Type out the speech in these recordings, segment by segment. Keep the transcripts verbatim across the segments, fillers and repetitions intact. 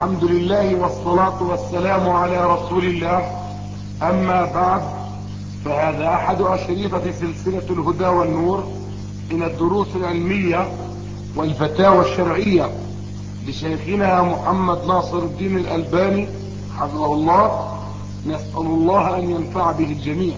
الحمد لله والصلاة والسلام على رسول الله. أما بعد، فهذا أحد أشرطة سلسلة الهدى والنور من الدروس العلمية والفتاوى الشرعية لشيخنا محمد ناصر الدين الألباني حفظه الله. نسأل الله أن ينفع به الجميع.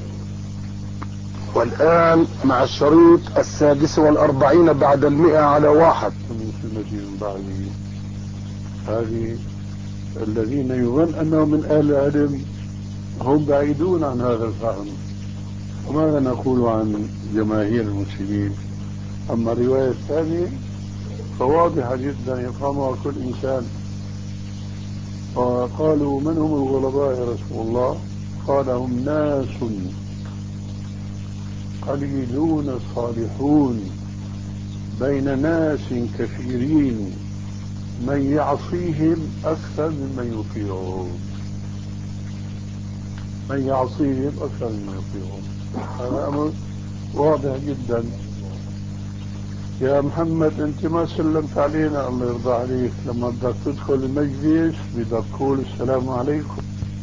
والآن مع الشريط السادس والأربعين بعد المئة على واحد. من سنة بعده هذه الذين يظن أنهم من أهل العلم هم بعيدون عن هذا الفهم. وماذا نقول عن جماهير المسلمين؟ أما الرواية الثانية فواضحة جدا يفهمها كل إنسان. وقالوا: من هم الغرباء يا رسول الله؟ قال: هم ناس قليلون صالحون بين ناس كثيرين من يعصيهم أكثر ممن يطيعهم. من يعصيهم أكثر ممن يطيعهم. هذا أمر واضح جدا. يا محمد، أنت ما سلمت علينا، الله يرضى عليك. لما بدك تدخل المجلس بدك تقول السلام عليكم.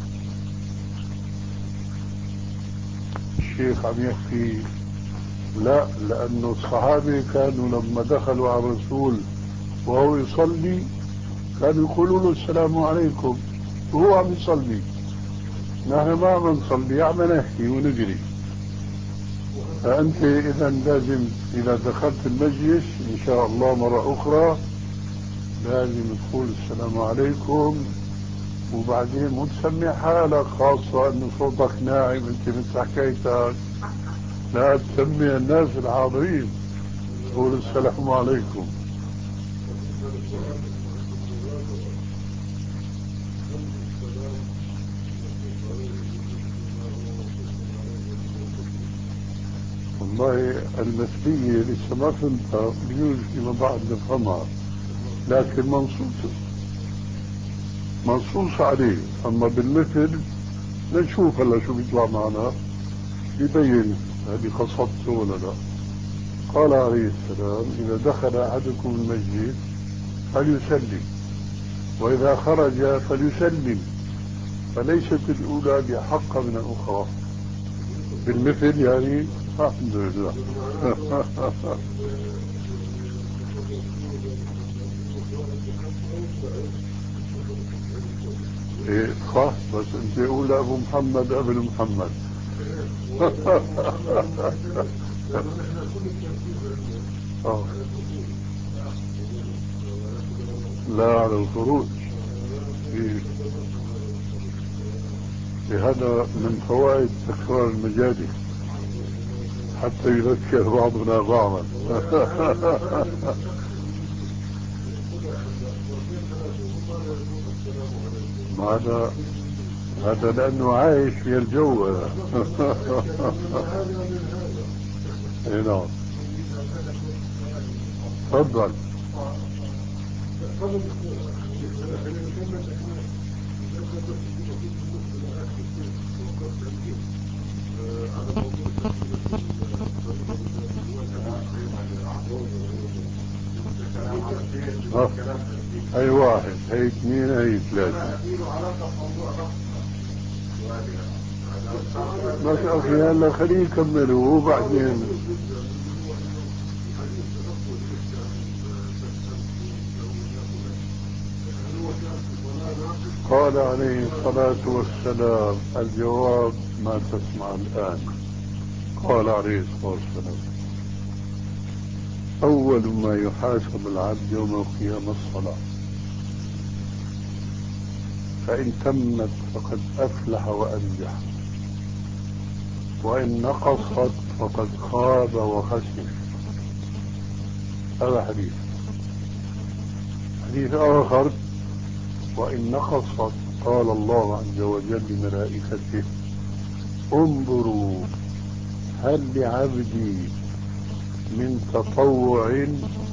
الشيخ عم يحكي لا، لأنه الصحابة كانوا لما دخلوا على الرسول وهو يصلي كانوا يقولوا له السلام عليكم وهو عم يصلي. نحن ما عم نصلي، عم نحكي ونجري. فأنت إذا لازم إذا دخلت المجلس إن شاء الله مرة أخرى لازم تقول السلام عليكم، وبعدين مو تسمي حالك، خاصة أنه صوتك ناعم أنت مثل حكايتك. لا تسمي الناس الحاضرين، قول السلام عليكم. والله المثلية لسه ما فهمتها، بيجوز فيما بعد نفهمها، لكن منصوص منصوص عليه. أما بالمثل نشوف هلا شو بيطلع معنا يبين هذه قصدته ولا لا. قال عليه السلام: إذا دخل أحدكم المسجد فليسلم، وإذا خرج فليسلم، فليست الأولى بحق من الأخرى. بالمثل يعني. الحمد لله. ايه صح، بس انت قول ابو محمد قبل محمد. آه. لا على الخروج. إيه. هذا من فوائد تكرار المجالس حتى يذكر بعضنا بعضا. هذا هذا لأنه عايش في الجو. اي نعم. تفضل. هي واحد، هي اثنين، هي ثلاثة. بس أخي هلا خليه يكملوا وبعدين. قال عليه الصلاة والسلام: الجواب ما تسمع الآن. قال عليه الصلاة والسلام: أول ما يحاسب العبد يوم القيامة الصلاة، فإن تمت فقد أفلح وأنجح، وإن نقصت فقد خاب وخسر. هذا حديث. حديث آخر: وإن نقصت قال الله عز وجل لملائكته: انظروا هل لعبدي من تطوع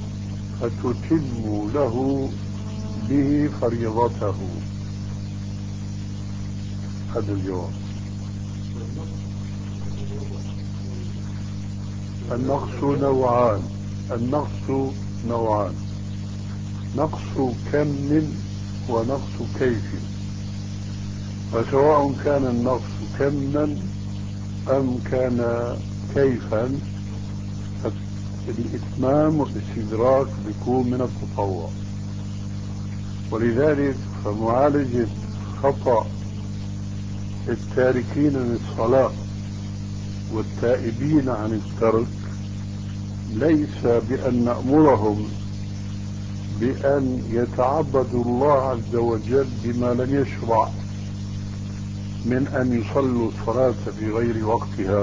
فتتم له به فريضته. هذا الجواب. النقص نوعان. النقص نوعان: نقص كم ونقص كيف، فسواء كان النقص كما أم كان كيفا الإتمام والاستدراك بيكون من التطوع. ولذلك فمعالجة خطأ التاركين للصلاة والتائبين عن الترك ليس بأن نأمرهم بأن يتعبدوا الله عز وجل بما لم يشرع من أن يصلوا الصلاة في غير وقتها.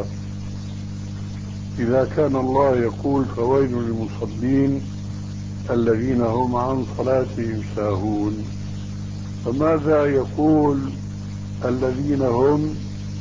إذا كان الله يقول فويل للمصلين الذين هم عن صلاتهم ساهون، فماذا يقول الذين هم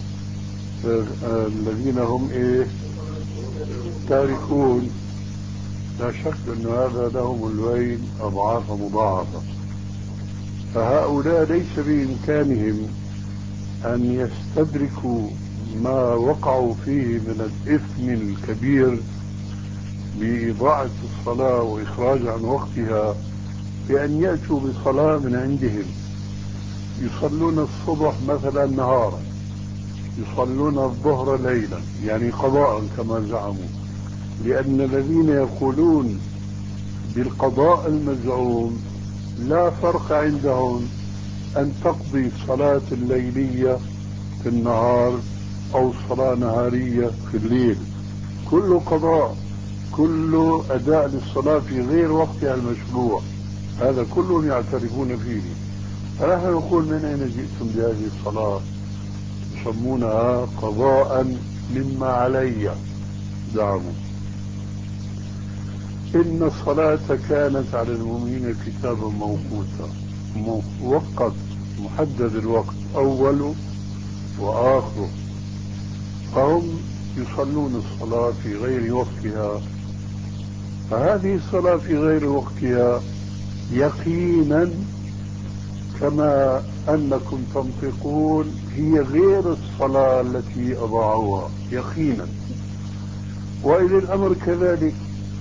الذين هم ايه تاركون؟ لا شك أن هذا لهم الويل أضعاف مضاعفة. فهؤلاء ليس بإمكانهم أن يستدركوا ما وقعوا فيه من الإثم الكبير بإضاعة الصلاة وإخراج عن وقتها بأن يأتوا بصلاة من عندهم. يصلون الصبح مثلا نهارا، يصلون الظهر ليلا، يعني قضاء كما زعموا، لأن الذين يقولون بالقضاء المزعوم لا فرق عندهم أن تقضي الصلاة الليلية في النهار أو الصلاة نهارية في الليل، كل قضاء، كل أداء للصلاة في غير وقتها المشروع، هذا كلهم يعترفون فيه. فنحن نقول من أين جئتم بهذه الصلاة تسمونها قضاء مما علي؟ زعموا إن الصلاة كانت على المؤمنين كتابا موقوتا، موقت محدد الوقت أوله وآخره، فهم يصلون الصلاة في غير وقتها. فهذه الصلاة في غير وقتها يقينا كما أنكم تنطقون هي غير الصلاة التي أضاعوها يقينا. وإلى الأمر كذلك،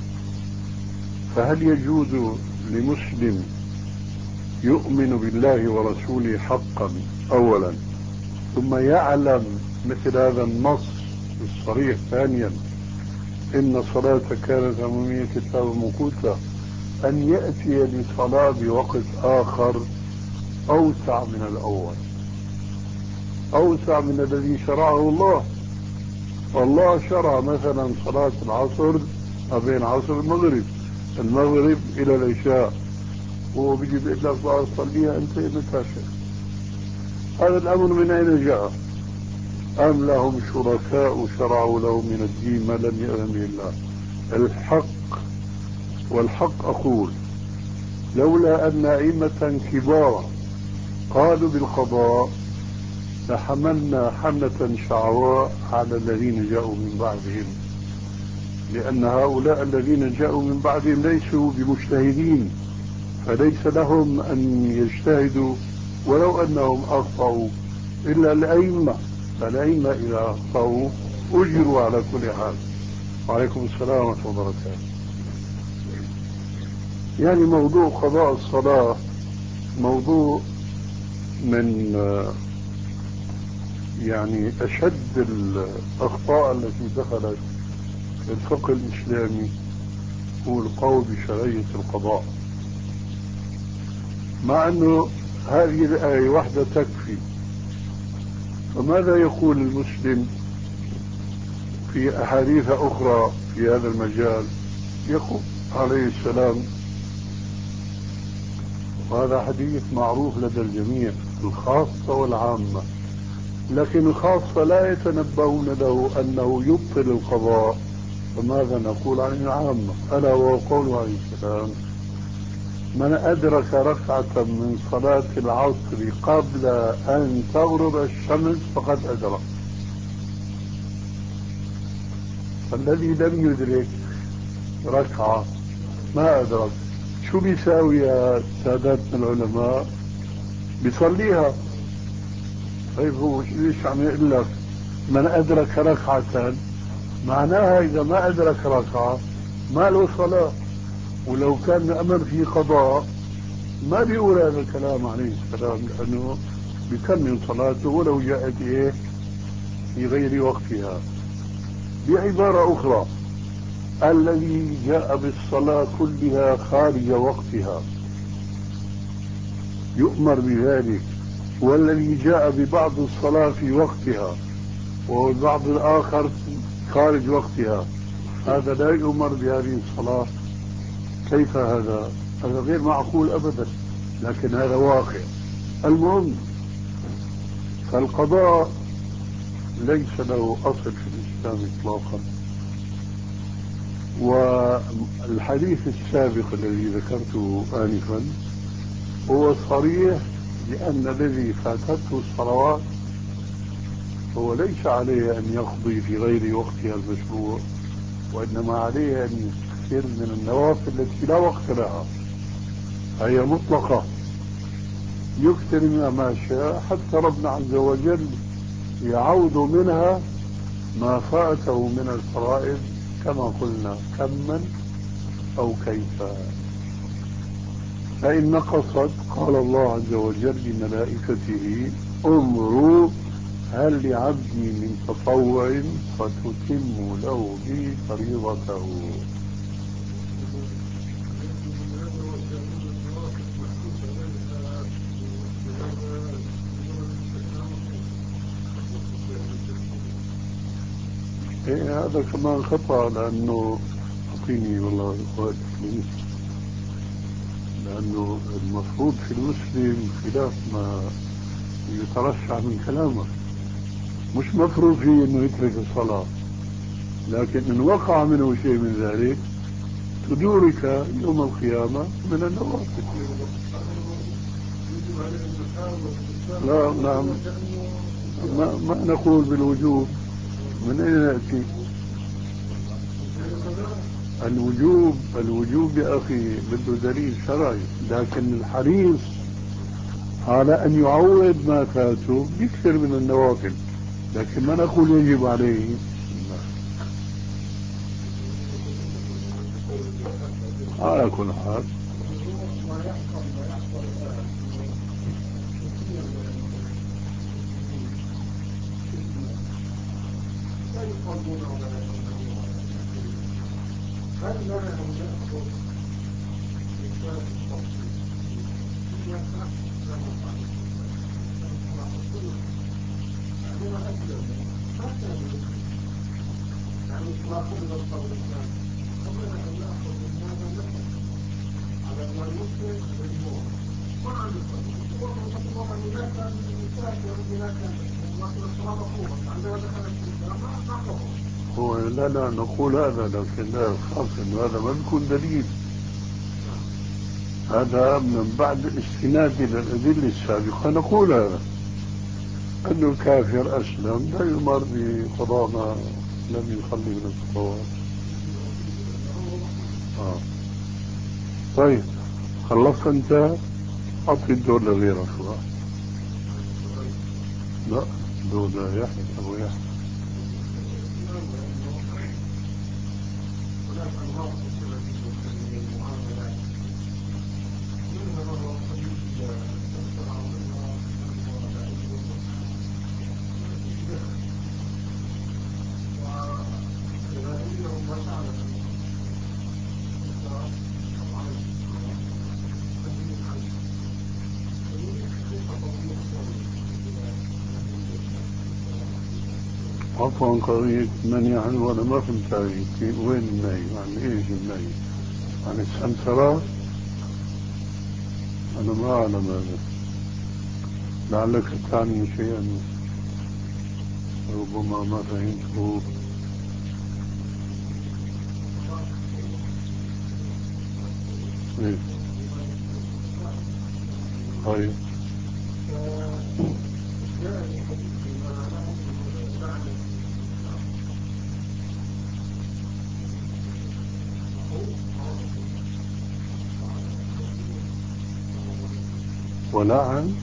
فهل يجوز لمسلم يؤمن بالله ورسوله حقا أولا ثم يعلم مثل هذا النص الصريح ثانيا إن الصلاة كانت أمامية كتاب موقوتا أن يأتي للصلاة بوقت آخر أوسع من الأول، أوسع من الذي شرعه الله؟ والله شرع مثلا صلاة العصر ما بين عصر المغرب المغرب إلى العشاء، هو بيجي بيقول لك بقى صليها أنت متى شئت. هذا الأمر من أين جاء؟ أم لهم شركاء شرعوا لهم من الدين ما لم يأذن به الله؟ الحق والحق أقول لولا أن أئمة كبار قالوا بالقضاء لحملنا حملة شعواء على الذين جاءوا من بعدهم، لأن هؤلاء الذين جاءوا من بعدهم ليسوا بمجتهدين، فليس لهم أن يجتهدوا ولو أنهم أخطأوا، إلا الأئمة، فالأئمة إذا أخطأوا أجروا على كل حال. وعليكم السلام ورحمة الله وبركاته. يعني موضوع قضاء الصلاة موضوع من يعني أشد الأخطاء التي دخلت في الفقه الإسلامي هو القول بشرعية القضاء، مع أنه هذه الآية واحدة تكفي. فماذا يقول المسلم في أحاديث أخرى في هذا المجال؟ يقول عليه السلام، وهذا حديث معروف لدى الجميع الخاصة والعامة، لكن الخاصة لا يتنبؤون له أنه يبطل القضاء، فماذا نقول عن العامة؟ ألا وهو قوله عليه السلام: من أدرك ركعة من صلاة العصر قبل أن تغرب الشمس فقد أدرك. فالذي لم يدرك ركعة ما أدرك، شو بيساوي يا ساداتنا العلماء؟ بيصليها. طيب هو ليش عم يقول لك من أدرك ركعة؟ معناها إذا ما أدرك ركعة ما له صلاة، ولو كان أمر في قضاء ما بيقول هذا الكلام عليه السلام لأنه بيكمل صلاته ولو جاءت إيه في غير وقتها. بعبارة أخرى، الذي جاء بالصلاة كلها خارج وقتها يؤمر بذلك، والذي جاء ببعض الصلاة في وقتها والبعض الآخر خارج وقتها هذا لا يؤمر بهذه الصلاة. كيف هذا؟ هذا غير معقول أبدا، لكن هذا واقع. المهم، فالقضاء ليس له أصل في الإسلام إطلاقا. والحديث السابق الذي ذكرته آنفا هو صريح بأن الذي فاتته الصلوات هو ليس عليه أن يقضي في غير وقتها المشروع، وإنما عليه أن يكثر من النوافل التي لا وقت لها، هي مطلقة، يكثر منها ما شاء حتى ربنا عز وجل يعود منها ما فاته من الفرائض كما قلنا كما أو كيفا. فإن نقصت قال الله عز وجل لملائكته امروا هل لعبدي من تطوع فتتم له به فريضته. إيه هذا كمان خطأ، لأنه أعطيني والله وقت فلوس، لأنه المفروض في المسلم خلاف ما يترشح من كلامه، مش مفروض فيه إنه يترك الصلاة، لكن إن وقع منه شيء من ذلك تدورك يوم القيامة من النوافل. لا نعم، ما, ما نقول بالوجوب، من أين نأتي الوجوب؟ الوجوب يا أخي بده دليل شرعي، لكن الحريص على أن يعوض ما فاته يكثر من النوافل، لكن ما نقول يجب عليه. على كل حال هو لا لا نقول هذا، لكن لا خاص انه هذا ما بيكون دليل، هذا من بعد الاستناد الى الادله السابقه نقول هذا انه الكافر اسلم لا يؤمر بقضاء ما لم يصلي من الصلوات. اه طيب خلصت انت؟ اعطي الدور لغيرك بقى. لا دور يحيى ابو يحيى. عفوا قضية منع عنه وأنا ما فهمت عليك، وين النهي؟ عن إيش النهي؟ عن السمسرة؟ أنا ما أعلم هذا، لعلك تعني شيئا ربما ما فهمته. إيه طيب ولعن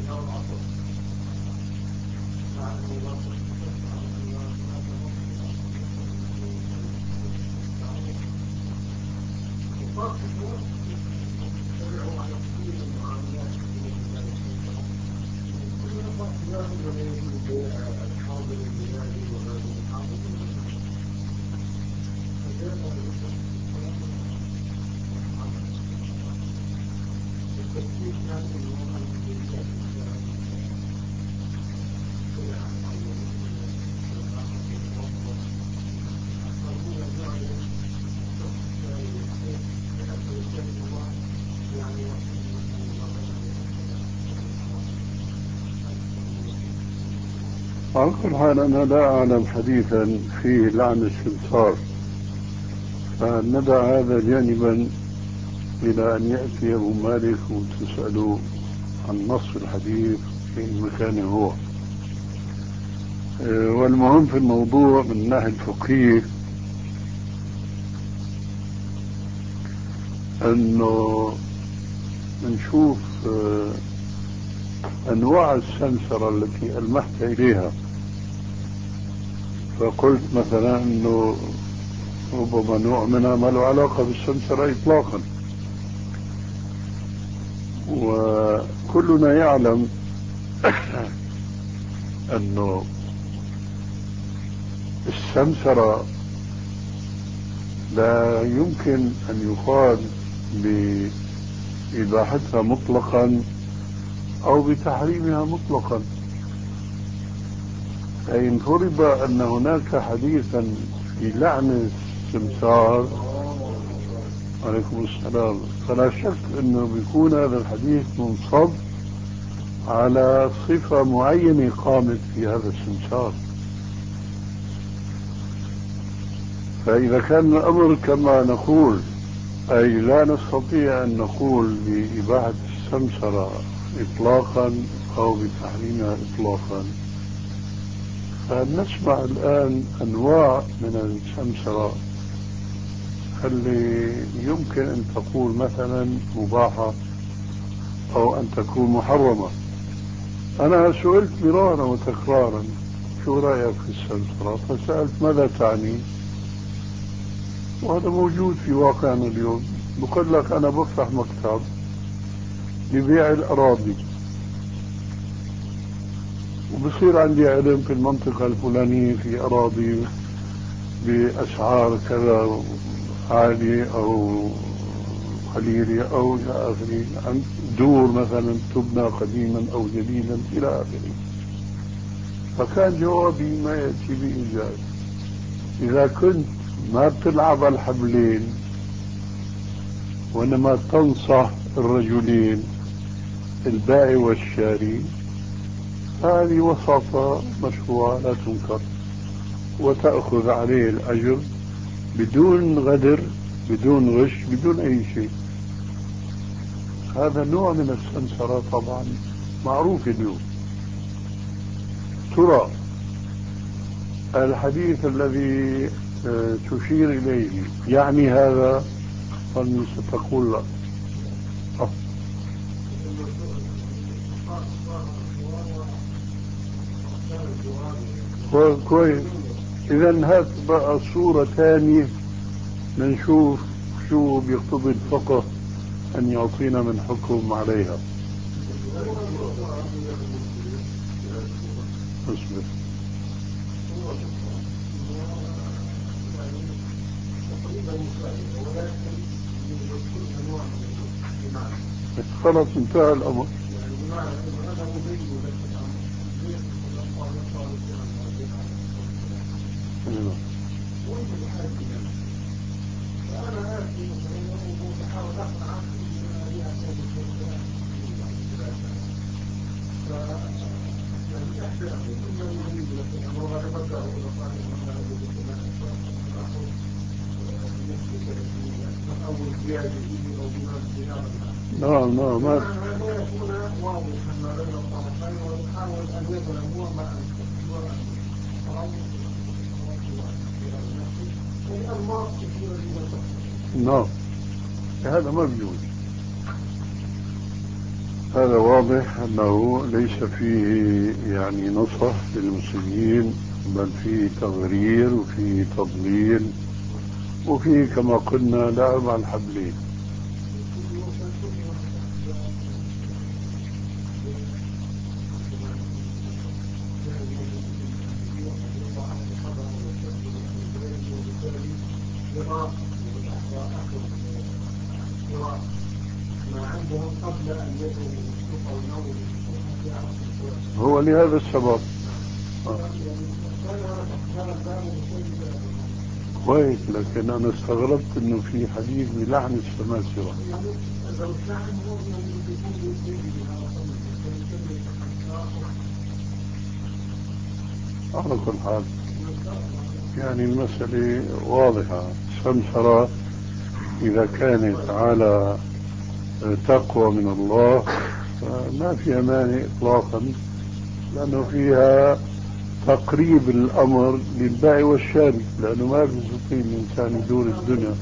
على كل حال أنا لا أعلم حديثا فيه لعن السمسار، فندع هذا جانبا إلى أن يأتي أبو مالك وتسأله عن نص الحديث في مكانه هو. والمهم في الموضوع من الناحية الفقهية أنه نشوف أنواع السمسرة التي ألمحت إليها، فقلت مثلا أنه ربما نوع منها ما له علاقة بالسمسرة إطلاقا، وكلنا يعلم أنه السمسرة لا يمكن أن يقال بإباحتها مطلقا أو بتحريمها مطلقا. فإن فرض أن هناك حديثا في لعن السمسار عليكم السلام، فلا شك أنه بيكون هذا الحديث منصب على صفة معينة قامت في هذا السمسار. فإذا كان الأمر كما نقول، أي لا نستطيع أن نقول بإباحة السمسرة إطلاقا أو بتحريمها إطلاقا، فنسمع الآن أنواع من السمسرة اللي يمكن أن تقول مثلا مباحة أو أن تكون محرمة. أنا سئلت مرارا وتكرارا شو رأيك في السمسرة، فسألت ماذا تعني، وهذا موجود في واقعنا اليوم. بقول لك أنا بفتح مكتب لبيع الأراضي وبصير عندي علم في المنطقة الفلانية في أراضي بأسعار كذا عالية أو قليلة أو إلى آخره، عن دور مثلا تبنى قديما أو جديدا إلى آخره. فكان جوابي ما يأتي بإيجاز. إذا كنت ما بتلعب الحبلين وإنما تنصح الرجلين البائع والشاري، هذه وساطة مشروعة لا تنكر، وتأخذ عليه الأجر بدون غدر بدون غش بدون أي شيء. هذا نوع من السمسرة طبعا معروف اليوم. ترى الحديث الذي تشير إليه يعني هذا، أني ستقول لا كويس. إذا هات بقى صورة ثانية لنشوف شو بيقتضي الفقه أن يعطينا من حكم عليها. اصبر. خلاص انتهى الأمر. نعم نعم ما يكون واضحا ما بين الطرفين، ويحاول أن يظلم هو ما نعم هذا ما بيجوز. هذا واضح أنه ليس فيه يعني نصح للمسلمين، بل فيه تغرير وفيه تضليل وفيه كما قلنا لعب على الحبلين. هو لهذا السبب كويس، لكن أنا استغربت إنه في حديث بلعن السماسرة. على كل حال يعني المسألة واضحة. السمسرة إذا كانت على تقوى من الله فما فيها مانع إطلاقا، لأنه فيها تقريب الأمر للبائع والشاري، لأنه ما بيستطيع الإنسان يدور الدنيا.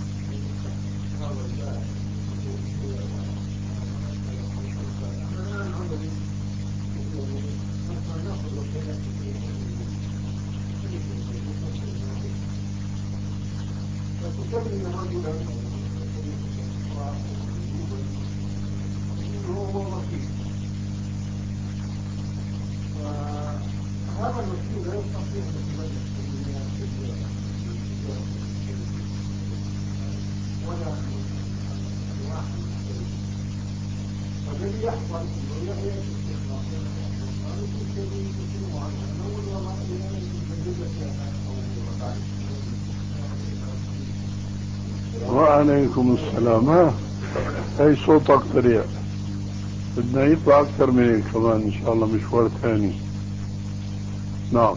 وعليكم السلام. ها هي صوتك طريق، بدنا يطلع أكثر من هيك كمان إن شاء الله مشوار ثاني. نعم.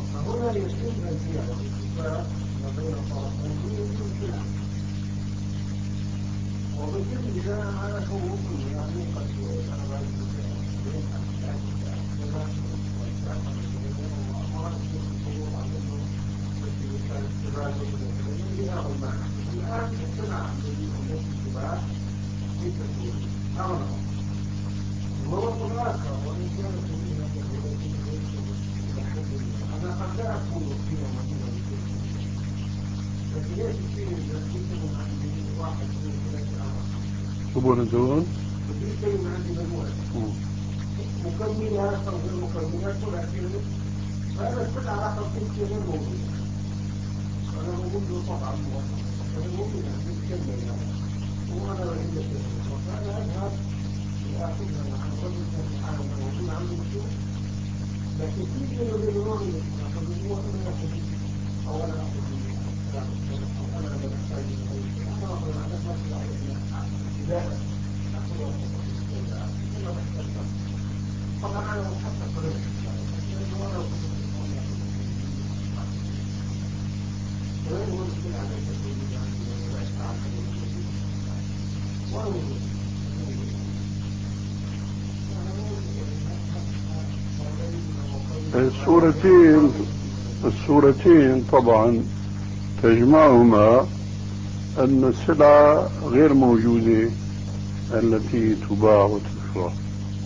شو دون مكملات او غير مكملات ولا كلمه، فانا السلعه رقم ستة غير موجوده، انا موجود له طبعا موجود موجود عندي كلمه يعني، وانا بجيب لك فانا اذهب لاخذها عن رجل ثاني عالم موجود عنده شيء، لكن في كلمه بالنظام ناخذ هو انا ناخذ اولا اخذ كلام السلف او انا لا بحتاج الى انا اخذ عندك ما في علينا بدايه ناخذها كما بحتاج. طبعا انا متحقق قريب الصورتين الصورتين طبعا تجمعهما أن السلعة غير موجودة التي تباع وتشرى،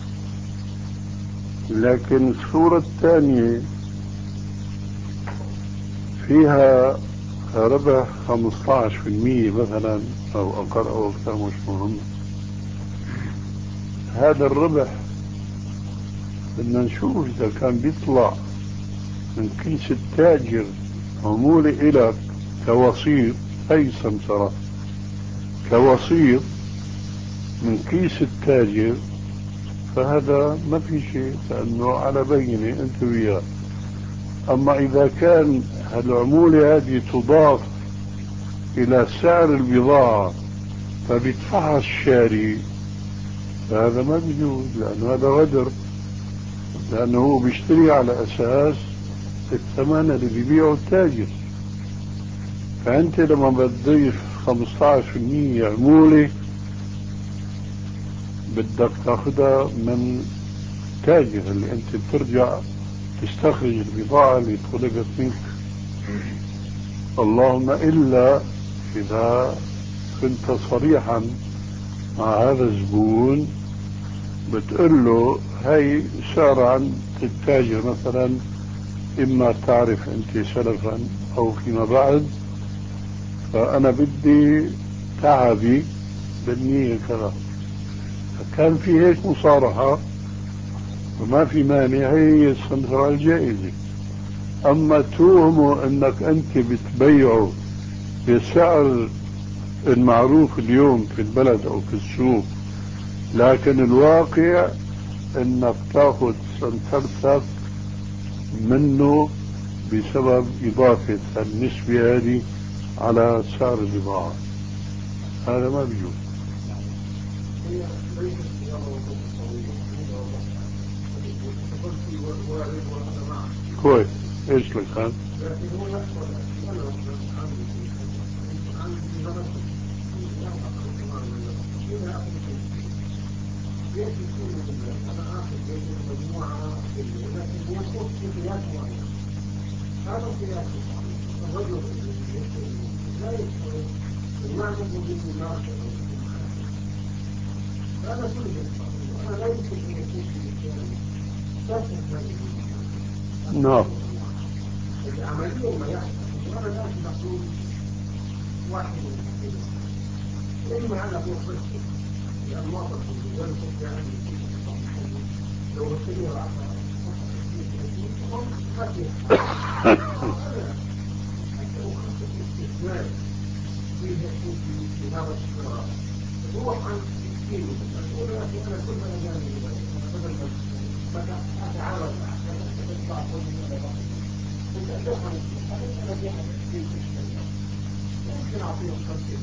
لكن الصورة الثانية فيها ربح خمسة عشر بالمئة مثلا أو أقل أو أكثر، مش مهم. هذا الربح بدنا نشوف إذا كان بيطلع من كيس التاجر عمولة إلك كوسيط، أي سمسرة كوسيط من كيس التاجر، فهذا ما في شيء لأنه على بينة أنت وياه. أما إذا كان العمولة هذه تضاف إلى سعر البضاعة فبيدفعها الشاري، فهذا ما بيجوز، لأنه هذا غدر، لأنه هو بيشتري على أساس الثمن اللي بيبيعه التاجر. فأنت لما بتضيف خمسة عشر بالمئة عمولة بدك تاخدها من تاجر اللي أنت بترجع تستخرج البضاعة اللي طلبت منك، اللهم إلا إذا كنت صريحا مع هذا الزبون بتقول له هي سعر عند التاجر مثلا، إما تعرف أنت سلفا أو فيما بعد، فأنا بدي تعبي بالنية كذا. كان في هيك مصارحة وما في مانع، هي السنترال الجائزة. أما توهمه أنك أنت بتبيعه بسعر المعروف اليوم في البلد أو في السوق، لكن الواقع أنك تأخذ سنترتك منه بسبب إضافة النسبة هذه على سعر البضاعة، هذا ما بيجوز. كويس، ايش لك هذا؟ هذا القياس الرجل لا يستوي المعنى بالنار. هذا كله أنا لا يمكن أن يكون في الإسلام. نعم. العملية ما يحصل أنا لا مقصود واحد إما أنا في قصة الأنواط في ذلك يعني لو وصلنا على في هذا الشراء روح عن الدين مسؤول أنا كل ما أجاني بدل ما أتعرض أتبع كل من ممكن أعطيه خمسة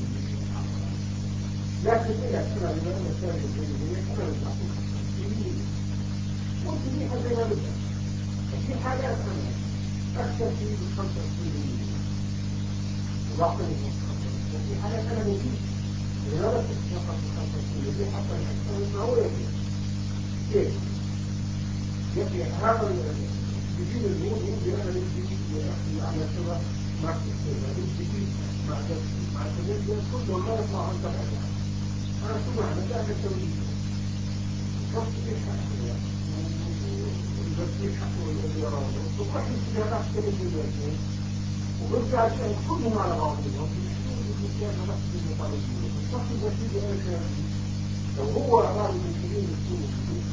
لكن إذا كنا لنا مسائل الجنوبية أنا أعطيه خمسة ممكن يحصل زي ما بدأ. في حاجات أنا أكثر في خمسة وعشرين وبعطيه وفي حاجات أنا نجيب لماذا تتفقد في خمسة وعشرين دي حتى الحسن المعروية كيف؟ يبقى هذا بيجيب الجهود يقول أنا نجيب على سرعة مع السرعة نجيب مع مع التنين كله ما يطلع عن طريقة. أنا سمع أنا لا أتسوي نفس الحاجة والبسيط حتى والإرادة وكل السيارات كلمة الوجهين وبرجع شيء كلهم على بعضهم كان نفس المطالبين الشخص البسيط أنا كان لو هو أراد المسلمين يكونوا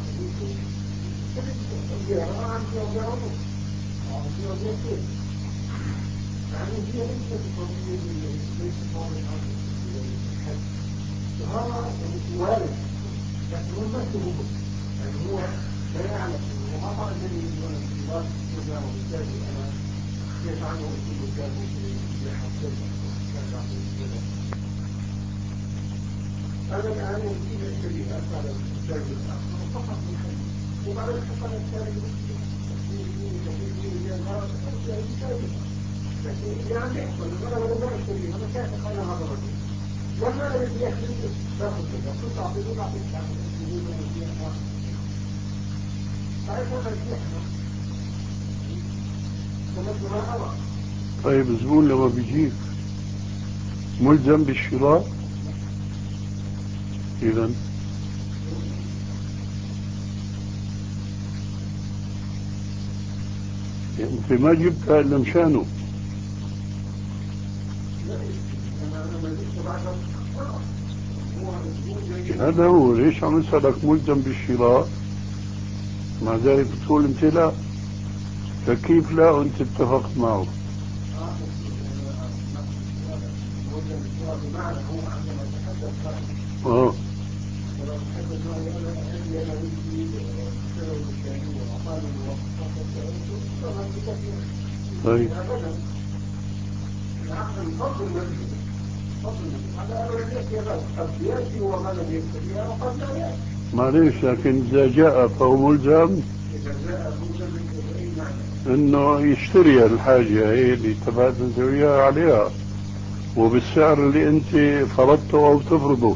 الزيارة عن زيارة عن زيارة يعني هي ليست قضية ليست واضح عن الحج هذا وارد لكن هو ما هو يعني هو لا يعلم وما طبعا الذي يقول أن الله يرجع وبالتالي أنا كيف عنه أسلوب الكامل في حسن هذا الآن يمكن الشريعات على الكتاب الآخر فقط من حي وبعد الحصل الثاني لكن يعني يحصل أنا ولا ما أشتري أنا كيف أنا هذا الرجل لما أريد يحصل تأخذ كذا كنت أعطيه أعطيه طيب الزبون لما بيجيك ملزم بالشراء إذا يعني انت ما جبتها الا مشانه. هذا هو ليش عم يسألك ملزم بالشراء مع ذلك بتقول انت لا، فكيف لا وانت اتفقت معه؟ اه طيب معليش، لكن إذا جاء فهو ملزم إنه يشتري الحاجة هي اللي تبعت أنت وياه عليها وبالسعر اللي أنت فرضته أو تفرضه.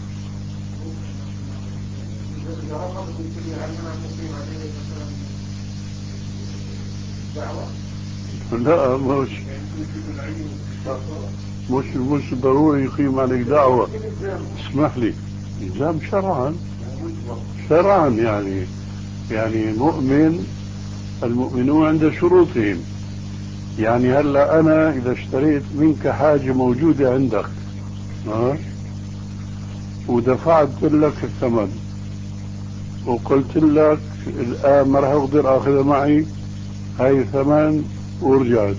لا مش مش مش ضروري يقيم عليك دعوة. اسمح لي، إلزام شرعا شرعا يعني يعني مؤمن، المؤمنون عند شروطهم. يعني هلا أنا إذا اشتريت منك حاجة موجودة عندك أه؟ ودفعت لك الثمن وقلت لك الآن ما راح أقدر أخذها معي، هاي الثمن ورجعت،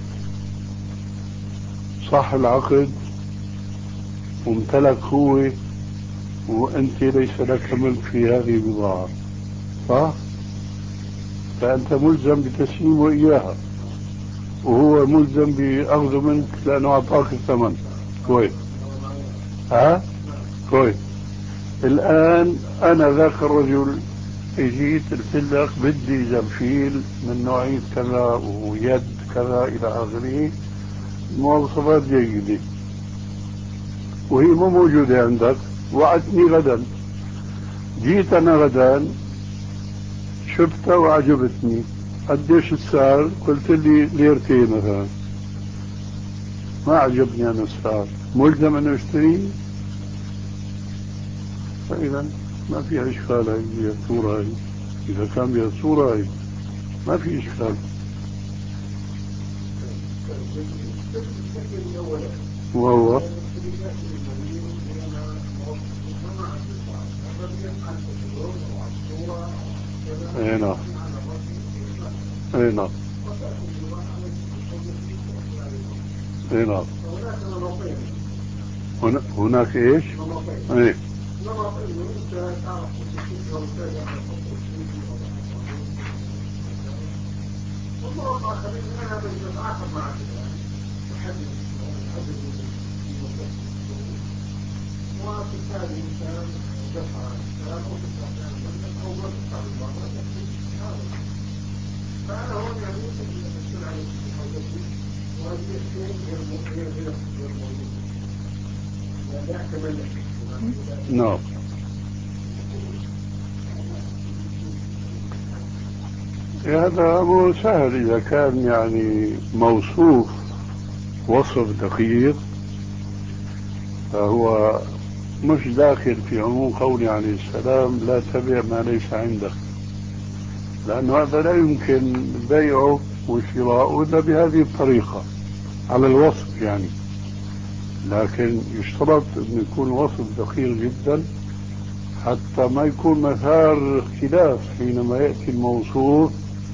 صح العقد وامتلك هو وأنت ليس لك ملك في هذه البضاعة، صح؟ فأنت ملزم بتسليمه إياها وهو ملزم بأخذه منك لأنه أعطاك الثمن. كويس. ها؟ كويس. الآن أنا ذاك الرجل اجيت قلت لك بدي زنفيل من نوعية كذا ويد كذا إلى آخره، مواصفات جيدة، وهي مو موجودة عندك، وعدتني غدا. جيت أنا غدا شفتها وعجبتني، قديش السعر؟ قلت لي ليرتين مثلا، ما عجبني أنا السعر، ملزم أن أشتري؟ فإذا ما فيها إشكال هاي الصورة هاي، إذا كان بها الصورة هاي ما في إشكال. وهو اي نعم اي نعم اي نعم. هناك ايش؟ ايه وبالتالي الإنسان دفع السلام وتدفع أو ما تدفع بالمرة فأنا هون يعني أشتغل على حاجتي وهذه الشيء غير غير غير موجود لا يحتمل. نعم. هذا مو سهل إذا كان يعني موصوف وصف دقيق، فهو مش داخل في عموم قوله عليه السلام لا تبع ما ليس عندك، لأنه هذا لا يمكن بيعه وشراؤه إلا بهذه الطريقة على الوصف يعني. لكن يشترط أن يكون وصف دقيق جدا حتى ما يكون مثار اختلاف حينما يأتي الموصوف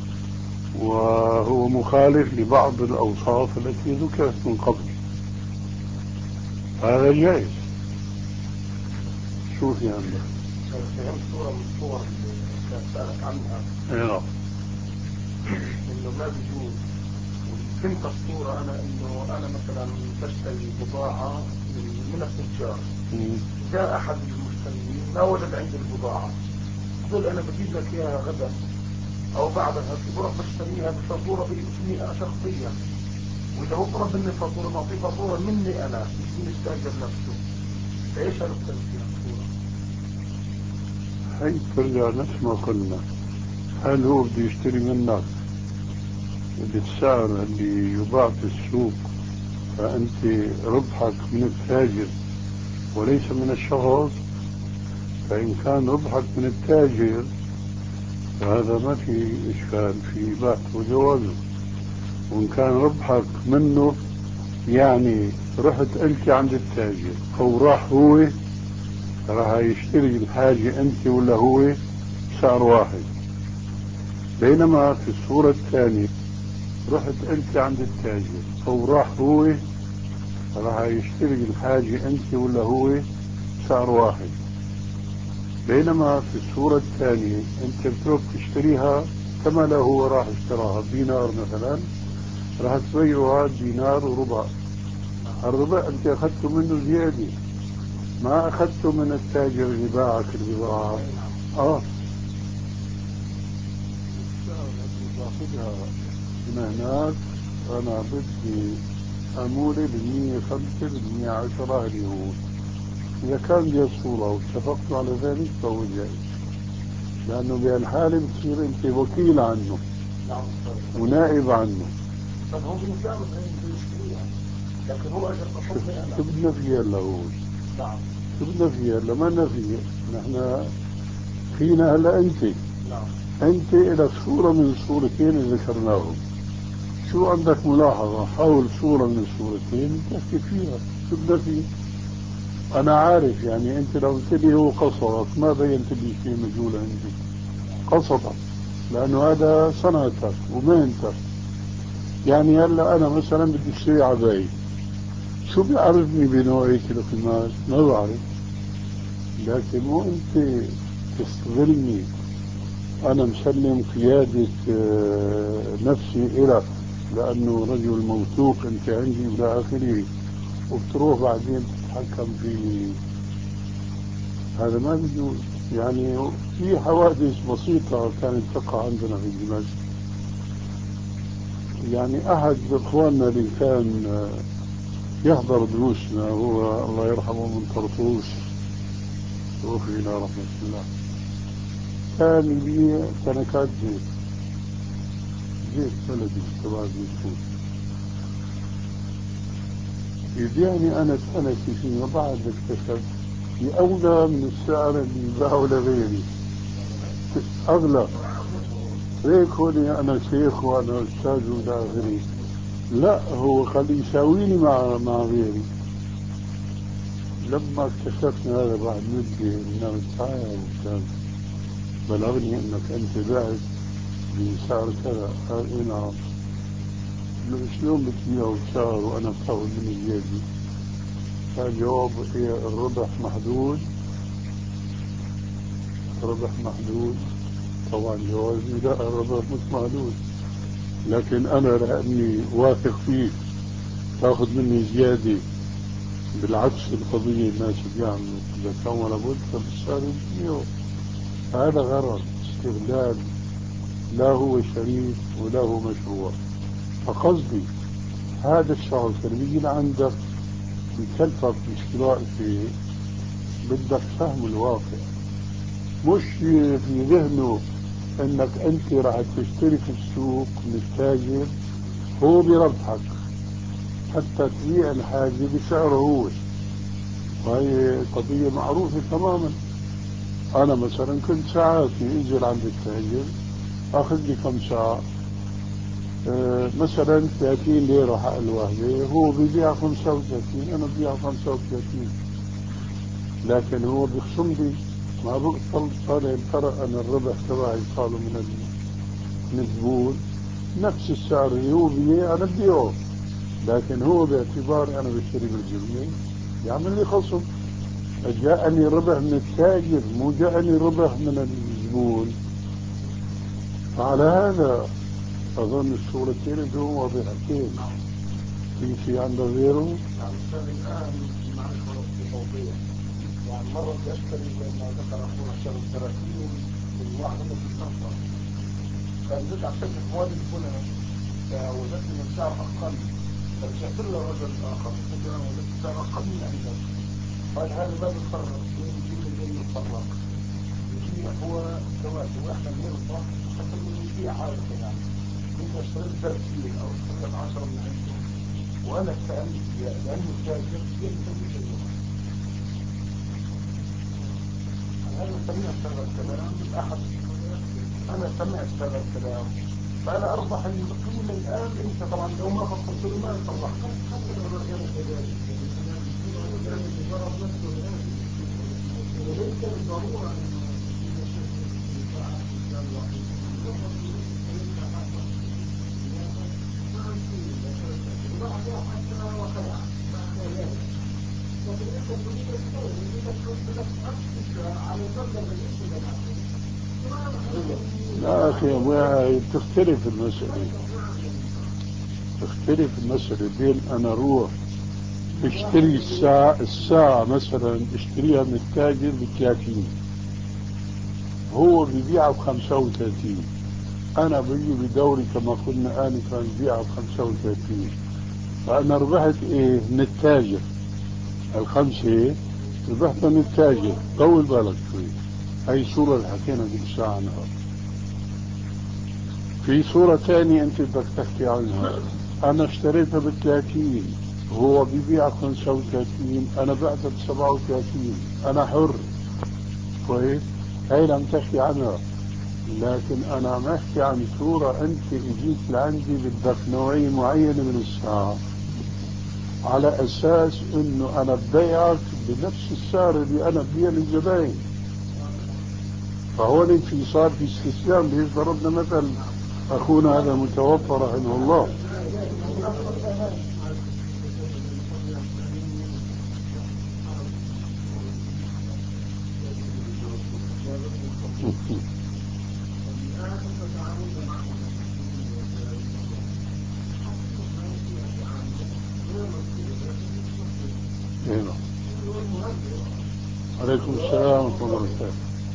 وهو مخالف لبعض الأوصاف التي ذكرت من قبل. هذا جائز. شوف يا عمي فهمت صورة من الصور اللي سألت عنها. ايوه انه ما بيجوز. فهمت الصورة انا انه انا مثلا بشتري بضاعة من التجار، جاء احد المشترين ما وجد عندي البضاعة، قل انا بجيب لك اياها غدا او بعدها، بروح بشتريها بفاتورة باسمي انا شخصيا، واذا هو طلب مني فاتورة بعطيه فاتورة مني انا مش من التاجر نفسه. فايش هنختلف فيها الصورة؟ هي ترجع نفس ما قلنا، هل هو بده يشتري منك بالسعر اللي يباع في السوق فأنت ربحك من التاجر وليس من الشخص؟ فإن كان ربحك من التاجر فهذا ما في إشكال في بحث وجوازه. وإن كان ربحك منه يعني رحت أنت عند التاجر أو راح هو راح يشتري الحاجة أنت ولا هو سعر واحد، بينما في الصورة الثانية رحت أنت عند التاجر أو راح هو راح يشتري الحاجة أنت ولا هو سعر واحد، بينما في الصورة الثانية أنت بتروح تشتريها كما لو هو راح اشتراها دينار مثلا، راح تبيعها دينار وربع. الربع أنت أخذته منه زيادة، ما أخذته من التاجر اللي باعك البضاعة. آه باخذها من هناك أنا بدي أمولي بالمية خمسة بالمية عشرة اللي هو إذا كان دي الصورة واتفقتوا على ذلك فهو جائز، لأنه بهالحالة بتصير أنت وكيل عنه ونائب عنه. طب هو بإمكانه أن يشتريها، لكن هو أجل تصفي أنا شو بدنا فيها هلا هو؟ نعم شو بدنا فيها هلا؟ ما لنا فيها نحن فينا هلا أنت أنت لك صورة من الصورتين اللي ذكرناهم، شو عندك ملاحظة؟ حول صورة من الصورتين تحكي فيها شو بدنا فيه. أنا عارف يعني أنت لو قلت لي هو قصدك ما بينت لي شيء مجهول عندي، قصدك لأنه هذا صنعتك ومهنتك. يعني هلا أنا مثلا بدي اشتري عباية، شو بيعرفني بنوع هيك القماش؟ ما بعرف، لكن مو أنت تستغلني أنا مسلم قيادة نفسي إلك لأنه رجل موثوق أنت عندي إلى آخره، وبتروح بعدين تتحكم في هذا. ما بيجوز. يعني في حوادث بسيطة كانت تقع عندنا في دمشق. يعني أحد إخواننا اللي كان يحضر دروسنا هو الله يرحمه من طرطوس، توفي إلى رحمة الله، كان يبيع كنكات زيت زيت بلدي تبع زيتون، يبيعني أنا سنة فيما بعد اكتشفت بأولى من السعر اللي يباعه لغيري، أغلى. هيك هوني أنا شيخ وأنا أستاذ وإلى آخره، لا هو خلي يساويني مع مع غيري. لما اكتشفنا هذا بعد مدة من الساعة وكان بلغني انك انت بعت بسعر كذا، قال اي نعم. شلون بتبيعه بسعر وانا بتاخذ مني زيادة؟ كان جواب هي الربح محدود. ربح محدود؟ طبعا جوابي لا، الربح مش محدود، لكن انا لاني واثق فيك تاخذ مني زيادة. بالعكس القضية الناس بيعملوا اذا كان ولا بد فبالسعر بيبيعوا. هذا غرض استغلال، لا هو شريف ولا هو مشروع. فقصدي هذا الشخص اللي بيجي لعندك بكلفك باشتراء فيه، بدك فهم الواقع، مش في ذهنه انك انت راح تشتري في السوق من التاجر هو بربحك حتى تبيع الحاجة بسعره هو. وهي قضية معروفة تماما. انا مثلا كنت ساعاتي انزل عند التاجر اخذ لي كم ساعة، أه مثلا ثلاثين ليرة حق الوحدة، هو بيبيع خمسة وثلاثين، انا ببيع خمسة وثلاثين، لكن هو بيخصم لي، ما بقبل طالع الفرق. انا الربح تبعي صار من من الزبون نفس السعر اللي هو بيبيع انا ببيعه، لكن هو باعتباري انا بشتري بالجملة يعمل لي خصم. جاءني ربح من التاجر مو جاءني ربح من الزبون. فعلى هذا أظن الصورتين اللي هو واضحتين. في شيء عنده غيره؟ يعني الأستاذ الآن معرفة توضيح. يعني مرة بدي أشتري زي ما ذكر أخونا شغل ثلاثين من واحد من الشرطة، كان جيت على شركة مواد البنى وجدت من سعر أقل، فرجعت له الرجل الآخر قلت له أنا وجدت سعر أقل من عندك، قال هذا ما بيتفرق، يجي من غير يتفرق، يبيع هو الزواج وإحنا بنربح حتى من يبيع عادة. يعني انت اشتريت ثلاثين او اشتريت عشرة من عنده وانا استعملت لانه التاجر يلزم يشتري. انا سمعت هذا الكلام من احد، انا سمعت هذا الكلام، فانا اربح القيمه الان. انت طبعا لو ما فصلت له ما يصلح حتى لو غير كذلك. وليس بالضروره لا أخي تختلف المسألة، تختلف المسألة بين أنا أروح اشتري الساعة الساعة مثلا اشتريها من التاجر بثلاثين، هو بيبيعها بخمسة وثلاثين، أنا بيجي بدوري كما قلنا آنفا بيبيعها بخمسة وثلاثين، فأنا ربحت إيه من التاجر الخمسة، ربحت من التاجر. طول بالك شوي، هاي صورة اللي حكينا قبل ساعة عنها. في صورة ثانية أنت بدك تحكي عنها، أنا اشتريتها بالثلاثين هو بيبيع خمسة وثلاثين، أنا بعتها بسبعة وثلاثين، أنا حر. كويس. هي لم تحكي عنها، لكن أنا عم أحكي عن صورة أنت إجيت لعندي بدك نوعية معينة من الساعة على أساس إنه أنا ببيعك بنفس السعر اللي أنا ببيع للزباين. فهون في صار في استسلام. ليش ضربنا مثل أخونا هذا متوفى رحمه الله. عليكم السلام ورحمة الله وبركاته.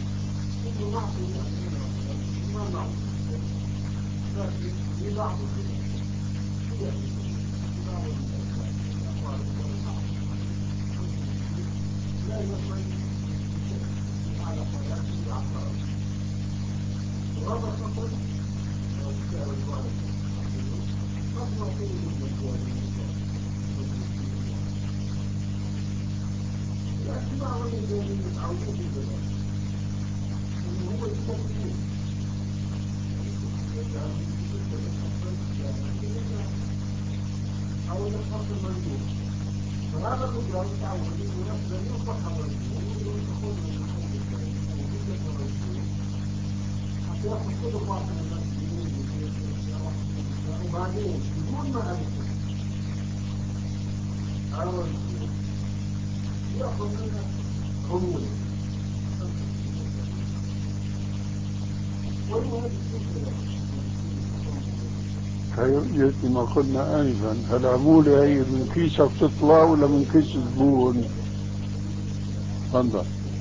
مثل ما قلنا آنفا، العمولة هي من كيسك تطلع ولا من كيس الزبون؟ تفضل.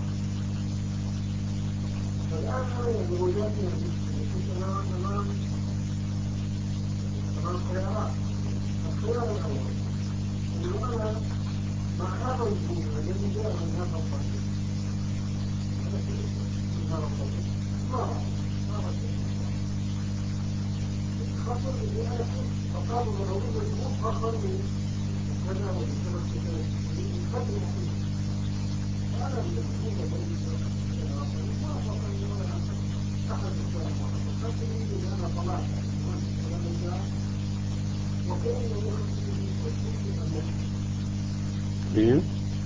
كيف؟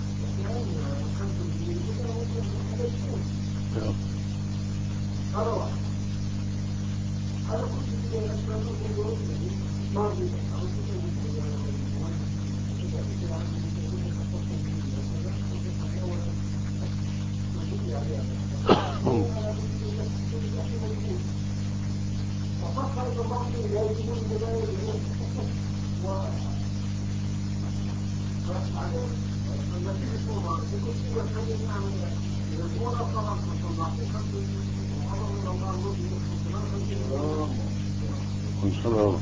السلام.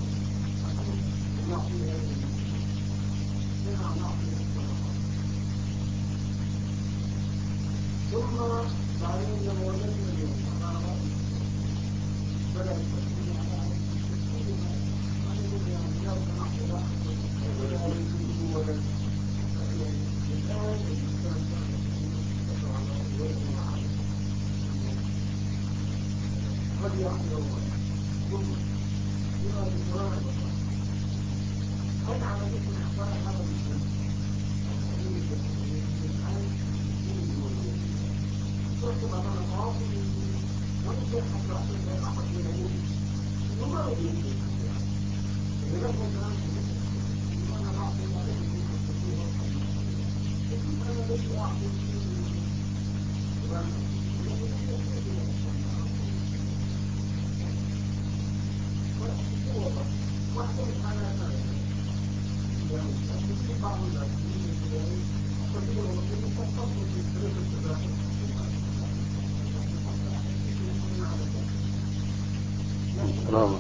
السلام.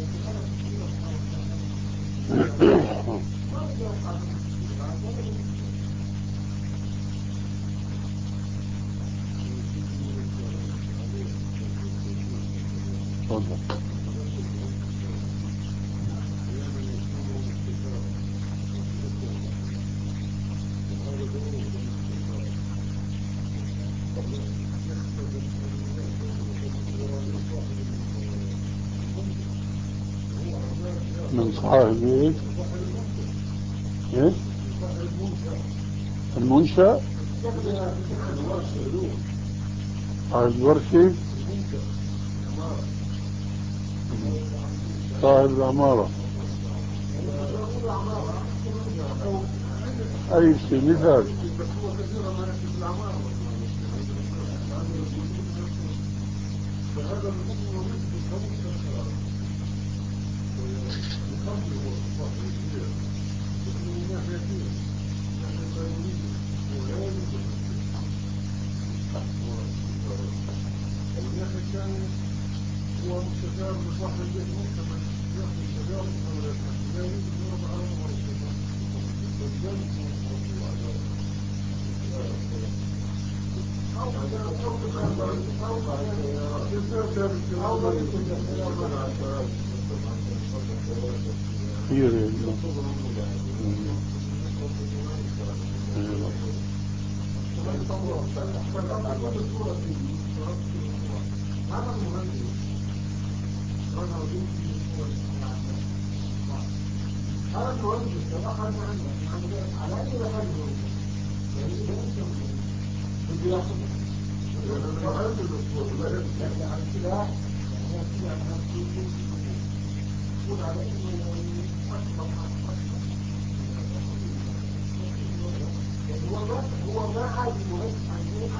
تفضل. من صاحب ايش؟ ايه؟ المنشأ؟ صاحب الورشة؟ صاحب العمارة. أي شيء مثال. هو مستشار لصاحب البيت ممكن ياخذ التجارب ولا كثير هذا المهندس رجع بنتي هذا المهندس صراحة عنده على أي مكان بدي ياخذ هو ما عاد المهندس عندنا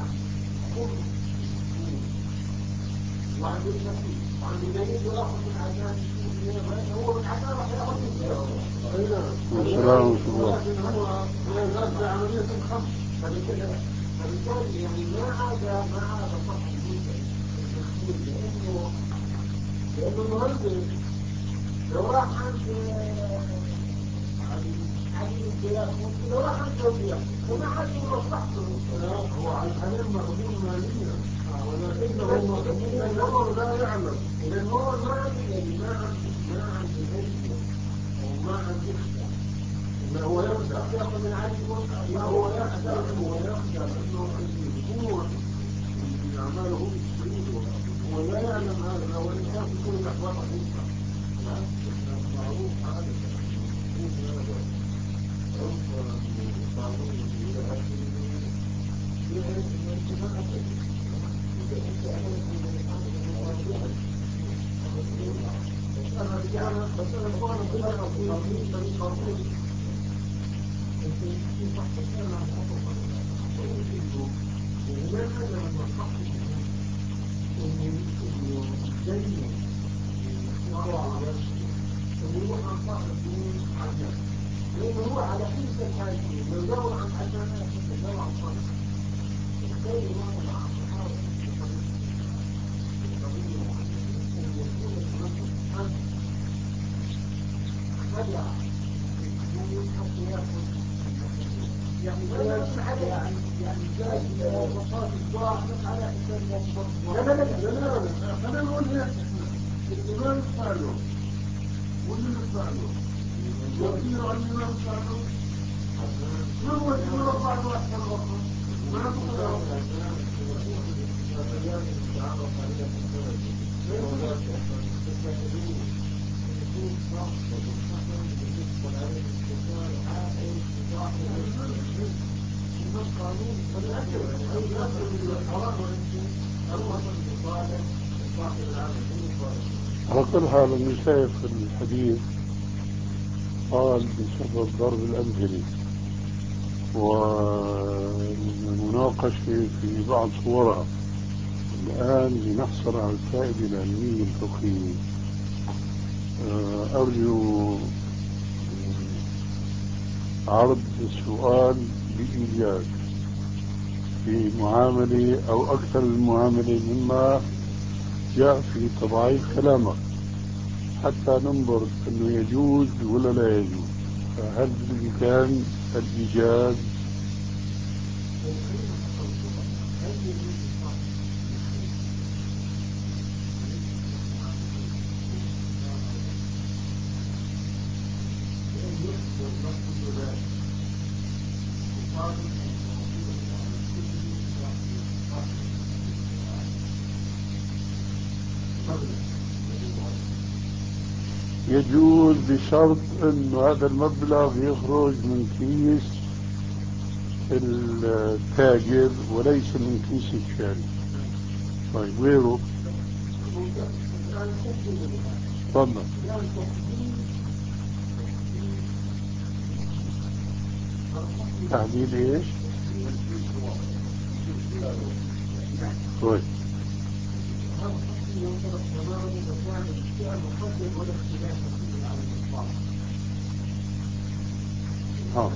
وعند النفيس وعند الجنين يأخذ من عشان هو من عشان راح يأخذ من السلام ولكن هو يرجع عملية الخمس فبالتالي يعني ما عاد ما عاد صح المنتج لأنه لأنه المهندس لو راح عند عديد الزياد لو راح عند الزياد فما حد يوصحته هو على الحالين مقبول ماليا ولكنه مقبول لا يعلم لأنه هو ما عنده ما عنده ما عنده علم وما عنده إخبار إنه هو يخدع يأخذ من عديد لا هو يخدع هو يخدع لأنه الجمهور اللي أعماله بيسعيده هو لا يعلم هذا وإن كان في كل الأحوال راح ينفع معروف عادة لأنه هو على حسب الحاجة لو دور عن حسنات يدور عن صالح بالتالي هو محاول يعني لا لا يعني جاي وصفات الضاع على حساب لا لا لا لا خلينا نقول هيك اللي ما ندفع له واللي ندفع له يصير عن اللي ما ندفع له ما هو اللي رفع له أحسن رقم ما نقول على كل حال أنا شايف الحديث قال بسبب ضرب الأمثلة والمناقشة في بعض صورها. الآن لنحصل على الفائدة العلمية الفقهية أرجو عرض السؤال بإيجاز في معاملة أو أكثر المعاملة مما جاء في تضعيف كلامك حتى ننظر أنه يجوز ولا لا يجوز. فهل بالإمكان الإيجاز؟ يجوز بشرط انه هذا المبلغ يخرج من كيس التاجر وليس من كيس الشاري. طيب غيره؟ تفضل. تحديد ايش؟ طيب ها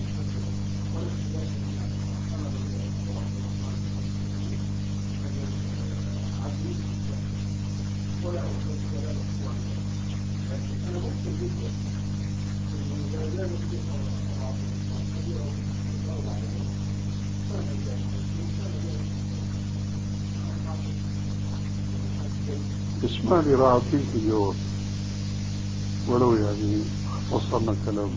اسمعني راح اعطيك الجواب ولو يعني وصلنا كلامه.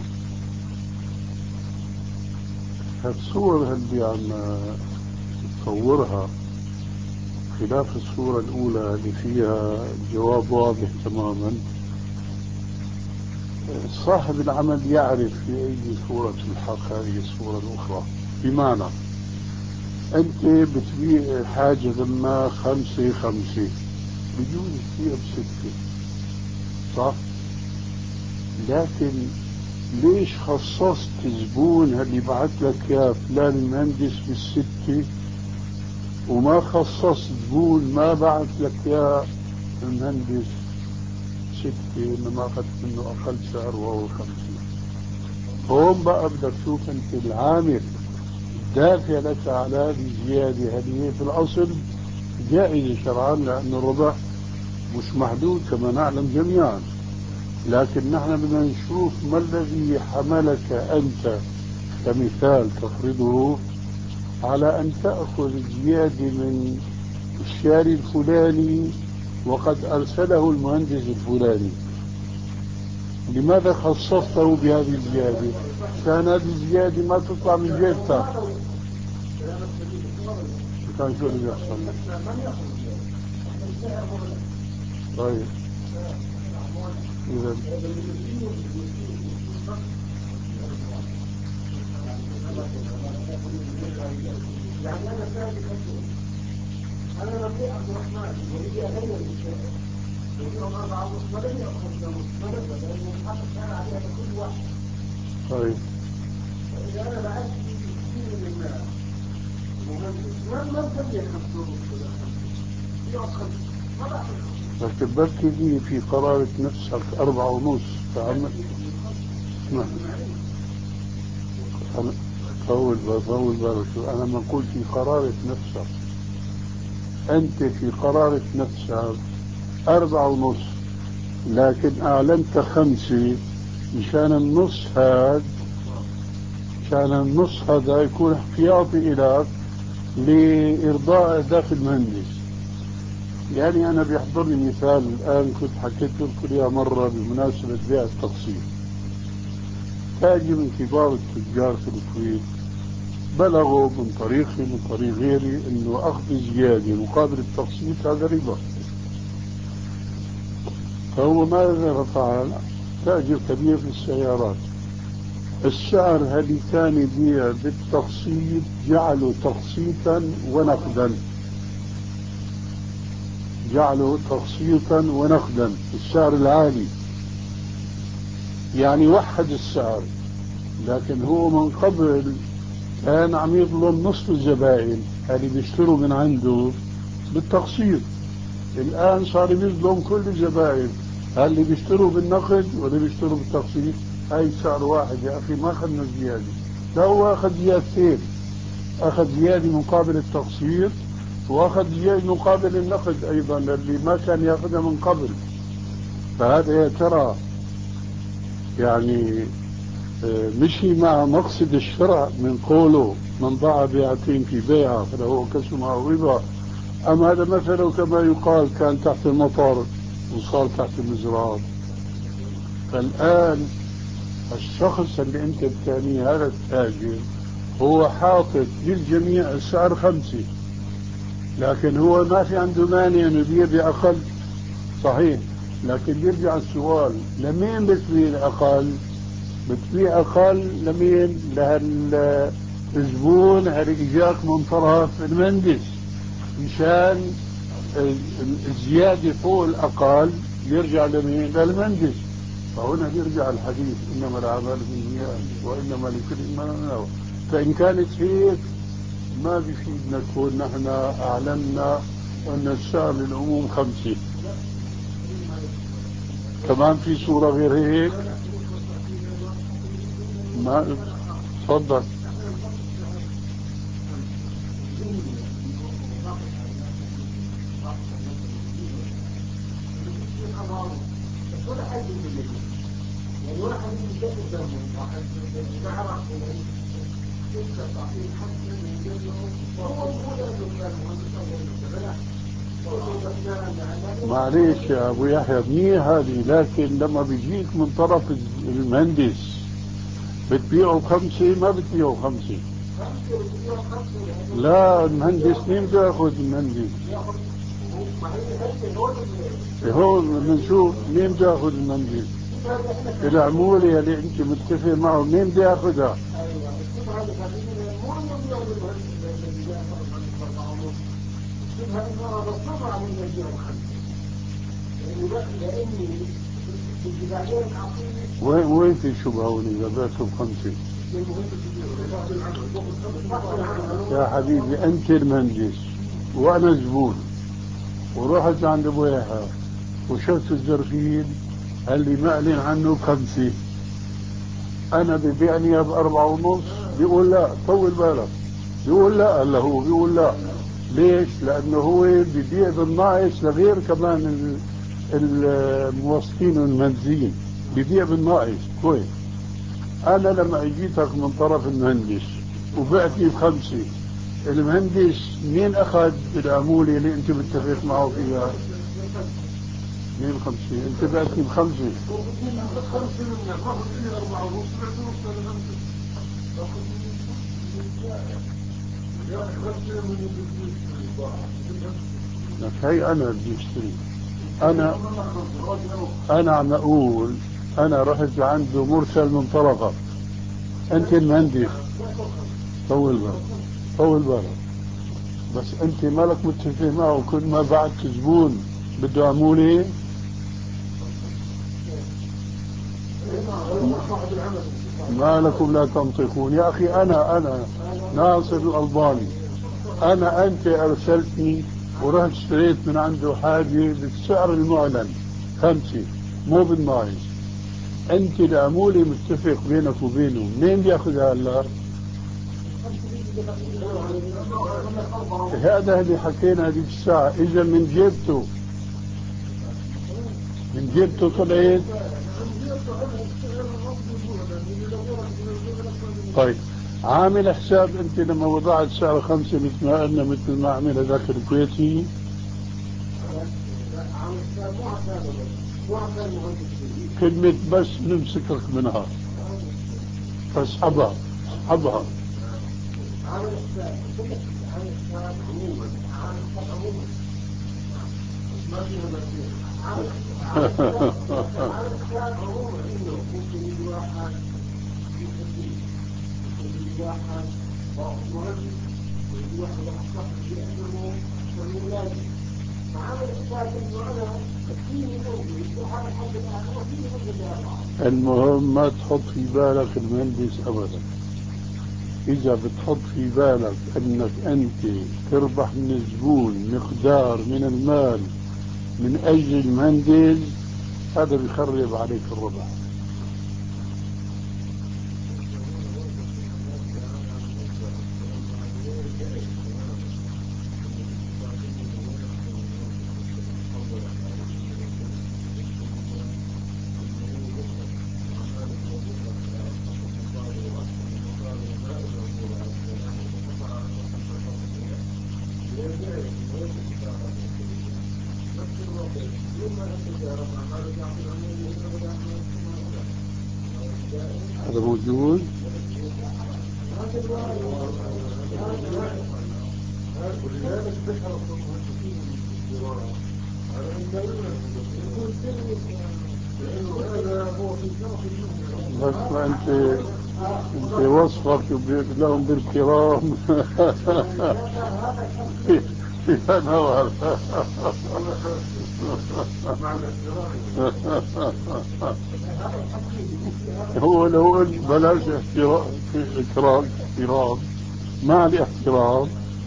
هالصور اللي عم تصورها خلاف الصورة الأولى اللي فيها الجواب واضح تماما، صاحب العمل يعرف في أي صورة الحق هذه الصورة الأخرى. بمعنى أنت بتبيع حاجة ما خمسة خمسة بجوز فيها بستة، صح؟ لكن ليش خصصت زبون اللي بعت لك يا فلان المهندس بالستة وما خصصت زبون ما بعت لك يا المهندس ستة انما اخذت منه اقل سعر وهو خمسين؟ هون بقى بدك تشوف انت العامل الدافع لك على هذه الزيادة. هذه في الاصل جائزة شرعا لأن الربح مش محدود كما نعلم جميعا، لكن نحن بدنا نشوف ما الذي حملك أنت كمثال تفرضه على أن تأخذ زيادة من الشاري الفلاني وقد أرسله المهندس الفلاني. لماذا خصصته بهذه الزيادة؟ كان هذه الزيادة ما تطلع من جيبتك. كان شو اللي يحصل؟ طيب إذا يعني أنا سألت أنا ربيع عبد الرحمن ولدي أغير الشيء ويقولون أربعة ونص ولم يأخذ ونص لأنه الحق كان عليها لكل واحد. طيب فإذا أنا بعت لي كثير من المال المهندس ما ما بقي خمسة ونص ولا خمسة في أصل ما بعرف لكن بركي في قرارة نفسك أربعة ونص تعمل. نعم أنا طول طول بالك أنا ما أقول في قرارة نفسك، أنت في قرارة نفسك أربعة ونص لكن أعلنت خمسة مشان النص هذا مشان النص هذا يكون احتياطي إليك لإرضاء أهداف المهندس. يعني أنا بيحضرني مثال الآن كنت حكيت لكم إياه مرة بمناسبة بيع التقسيط. تاجر من كبار التجار في الكويت بلغوا من طريقي من طريق غيري انه اخذ زياده مقابل التقسيط هذا ربا. فهو ماذا فعل؟ تاجر كبير في السيارات، السعر هذه كان يبيع بالتقسيط جعله تقسيطا ونقدا، جعله تقسيطا ونقدا السعر العالي، يعني وحد السعر. لكن هو من قبل كان عم يظلم نصف الزبائن اللي بيشتروا من عنده بالتقسيط، الآن صار بيظلم كل الزبائن اللي بيشتروا بالنقد واللي بيشتروا بالتقسيط. هاي سعر واحد يا أخي ما أخذنا زيادة، لا هو أخذ زيادتين، أخذ زيادة مقابل التقسيط وأخذ زيادة مقابل النقد أيضا اللي ما كان يأخذها من قبل. فهذا يا ترى يعني مشي مع مقصد الشرع من قوله من باع بيعتين في بيعة فله كسم أو ربا، أم هذا مثله كما يقال كان تحت المطر وصار تحت المزراب؟ فالآن الشخص اللي أنت بتعنيه هذا التاجر هو حاطط للجميع السعر خمسة، لكن هو ما في عنده مانع أن يبيع بأقل، صحيح، لكن يرجع السؤال، لمين بتبيع الأقل؟ بتبيع أقل لمين؟ لهالزبون اللي إجاك من طرف المهندس، مشان الزيادة فوق الأقل يرجع لمين؟ للمهندس. فهنا يرجع الحديث إنما الأعمال بالنيات وإنما لكل ما نوى. فإن كانت هيك ما بيفيدنا نكون نحن أعلنا أن السعر للعموم خمسة. كمان في صورة غير هيك؟ ما تفضل. معليش يا ابو يحيى منيح هذه، لكن لما بيجيك من طرف المهندس بتبيعه بخمسة ما بتبيعه بخمسة. لا المهندس مين بده ياخذ المهندس؟ هون بنشوف مين بده ياخذ المهندس. العمولة اللي انت متفق معه مين بده ياخذها؟ وين وين في شبهة هون إذا بعته بخمسة؟ يا حبيبي أنت المهندس وأنا زبون، ورحت عند أبو يحيى وشفت الزرفين اللي معلن عنه بخمسة، أنا ببيعني بأربعة ونص، بيقول لا طول بالك، بيقول لا، هلا هو بيقول لا. ليش؟ لأنه هو ببيع بالناقص لغير كمان الموظفين والمهندسين، ببيع بالناقص. كويس، أنا لما اجيتك من طرف المهندس وبعتني بخمسة، المهندس مين أخذ العمولة اللي أنت متفق معه فيها؟ مين خمسة؟ أنت بعتني بخمسة. لك هي أنا بدي اشتري. أنا أنا عم أقول أنا رحت عنده مرسل من طرفك، أنت المهندس. طول بالك طول بالك، بس أنت مالك متفق معه كل ما بعت زبون بده عمولة؟ ما لكم لا تنطقون يا أخي. أنا أنا ناصر الألباني، أنا أنت أرسلتني ورحت اشتريت من عنده حاجة بالسعر المعلن خمسة مو بالناقص. أنت العمولة متفق بينك وبينه، مين بياخذها هلا؟ هذا اللي حكينا هذيك الساعة. إذا من جيبته من جيبته طلعت. طيب عامل حساب أنت لما وضعت سعر خمسة مثل ما قلنا، مثل ما عمل هذاك الكويتي؟ كلمة بس نمسكك منها، فاسحبها اسحبها. المهم ما تحط في بالك المهندس ابدا. اذا بتحط في بالك انك انت تربح من الزبون مقدار من المال من اجل المهندس، هذا بيخرب عليك الربح. هذا موجود. بس ما انت انت وصفك لهم بالكرام فيها نظر. هو لو قلت بلاش احترام في اكرام احترام مع الاحترام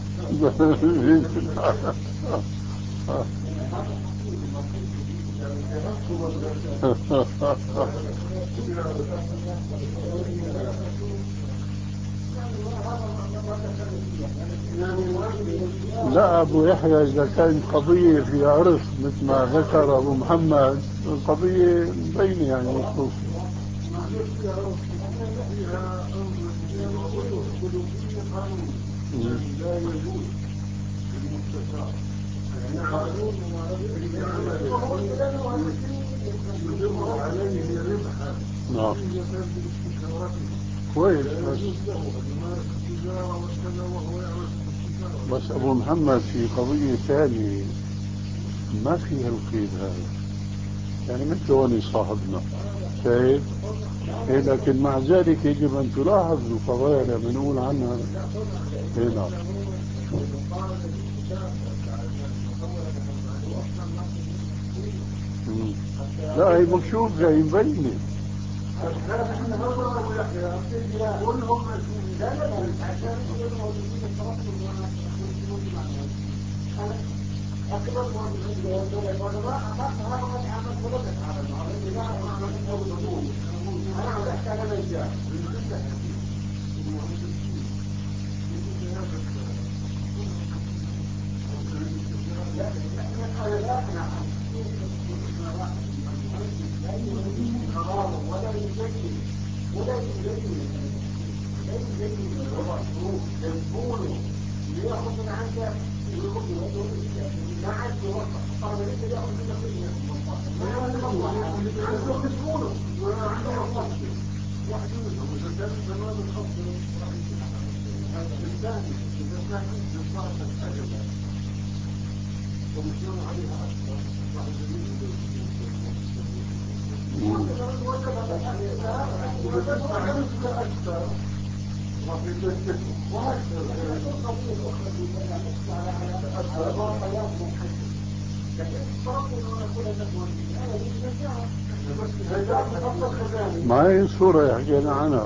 لا أبو يحيى إذا كانت قضية في عرس مثل ما ذكر أبو محمد القضية مبينة يعني مخصوصة. لا يجوز المستشار عليه ربحا. نعم كويس. بس أبو محمد في قضية ثانية ما فيها القيد هذا، يعني مثل هون صاحبنا شايف إيه، لكن مع ذلك يجب أن تلاحظ القضايا بنقول عنها هنا. لا هي مكشوفة هي مبينة. ما هي صورة حكينا عنها.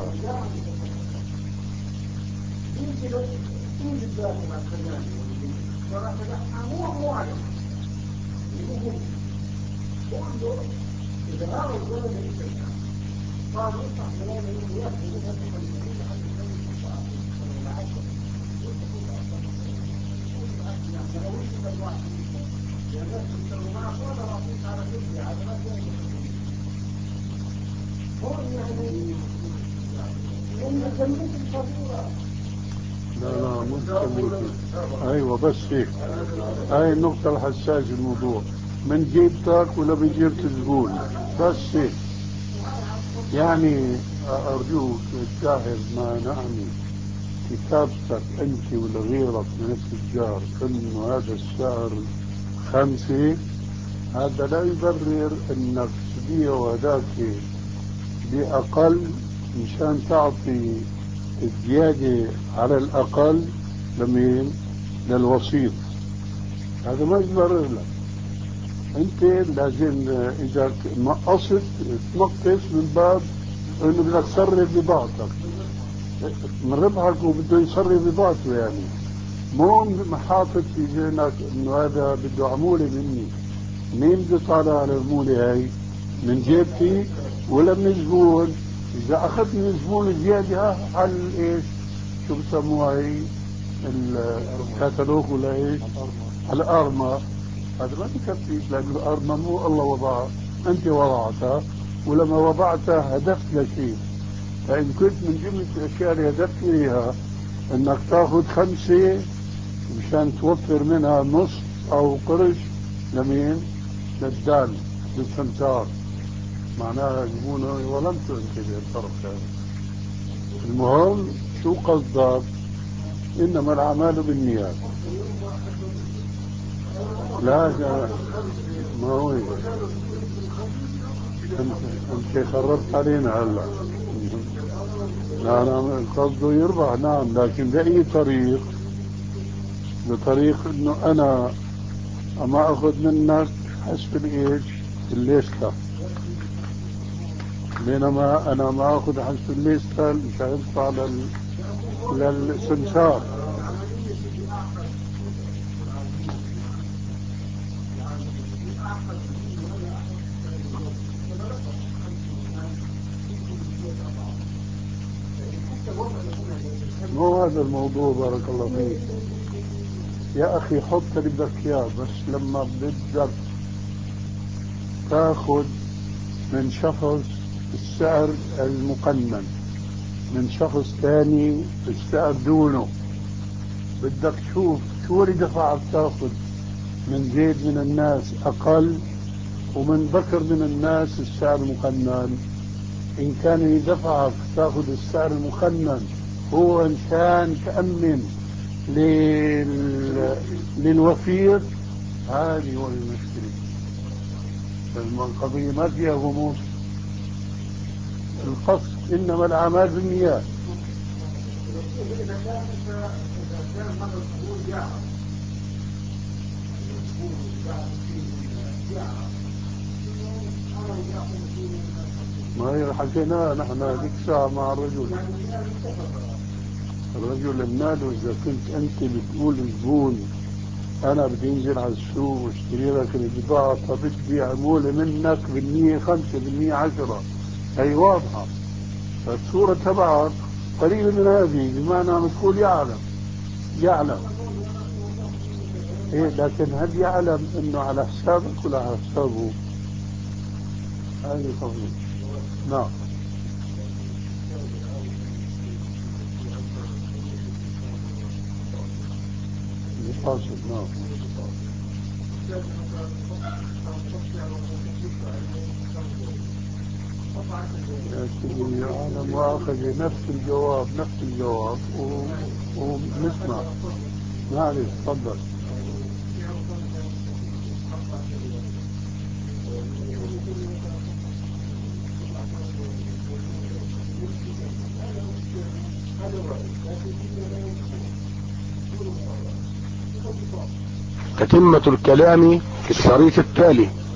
لا لا ممكن. ايوه بس هيك، هاي النقطة الحساسة الموضوع من جيبتك ولا بجيبة الزبون بس هيك. يعني ارجوك تجاهز ما نعني كتابتك انت ولا غيرك من التجار انه هذا السعر خمسة، هذا لا يبرر انك تبيعه هذاك باقل مشان تعطي الزيادة على الاقل لمين؟ للوسيط. هذا ما يبرر لك. انت لازم اذا نقصت تنقص من باب انه بدك تصرف ببعضك من ربحك وبده يصرف ببعضه، يعني مو محاطط في ذهنك انه هذا بده عمولة مني. مين بده طالع على العمولة هاي؟ من جيبتي ولا من الزبون؟ اذا اخذت من الزبون زيادة على ايش شو بسموها هي الكتالوج ولا ايش على الارمى، هذا ما بكفيك لانه الارمى مو الله وضعها، انت وضعتها ولما وضعتها هدفت لشيء. فإن كنت من جملة الأشياء اللي هدفت إليها إنك تأخذ خمسة مشان توفر منها نص أو قرش لمين؟ للدال للسمسار، معناها يجبونه ولم تنتبه الطرف هذا. المهم شو قصدك؟ إنما الأعمال بالنيات. لا ما هو انت انت خربت علينا هلا. لا انا قصده يربح نعم، لكن بأي طريق؟ بطريق انه انا اما اخذ منك حسب الايش الليسته، بينما انا ما اخذ حسب الليسته مش هيدفع لل للسمسار. مو هذا الموضوع بارك الله فيك يا اخي، حط اللي بدك اياه، بس لما بدك تاخذ من شخص السعر المقنن من شخص ثاني السعر دونه، بدك تشوف شو اللي دفعك تاخذ من زيد من الناس اقل ومن بكر من الناس السعر المقنن. ان كان يدفعك تاخذ السعر المقنن هو انسان تأمن لل... للوفير، هذه هو المشكلة. القضية ما فيها غموض، القصد انما الاعمال بالنيات. ما هي حكيناها نحن هذيك الساعة مع الرجل. الرجل مناله إذا كنت أنت بتقول الزبون أنا بدي أنزل على السوق واشتري لك البضاعة فبدي عمولة منك بالمية خمسة بالمية عشرة، هي واضحة. فالصورة تبعك قريبة من هذه، بمعنى بتقول يعلم يعلم إيه، لكن هل يعلم إنه على حسابك ولا على حسابه؟ هذه قضية. نعم. القاصد نعم. يا سيدي أنا مؤاخذة نفس الجواب نفس الجواب ونسمع. معلش تفضل. تتمة الكلام في الشريط التالي.